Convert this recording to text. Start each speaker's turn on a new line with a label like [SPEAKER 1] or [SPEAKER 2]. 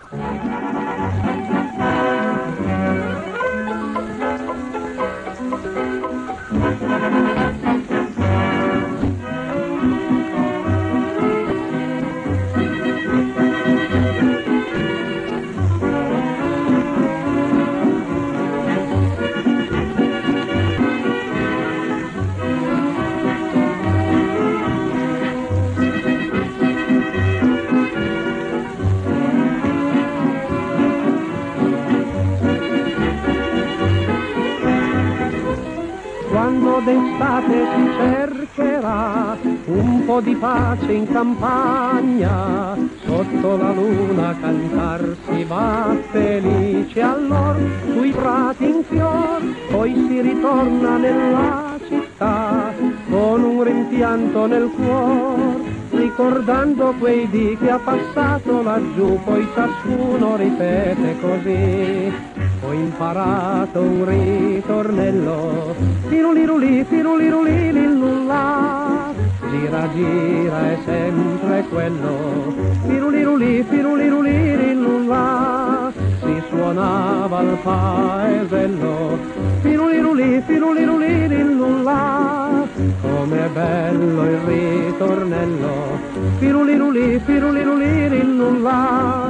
[SPEAKER 1] Quando d'estate si cercherà un po' di pace in campagna, sotto la luna cantar si va felice allor sui prati in fior, poi si ritorna nella città con un rimpianto nel cuor, ricordando quei dì che ha passato laggiù, poi ciascuno ripete così. Ho imparato un ritornello, firuliruli, firuliruli, lillulla, gira gira è sempre quello, firuliruli, firuliruli, lillulla, si suonava al paesello, firuliruli, firuliruli, lillulla, com'è bello il ritornello, firuliruli, firuliruli, lillulla.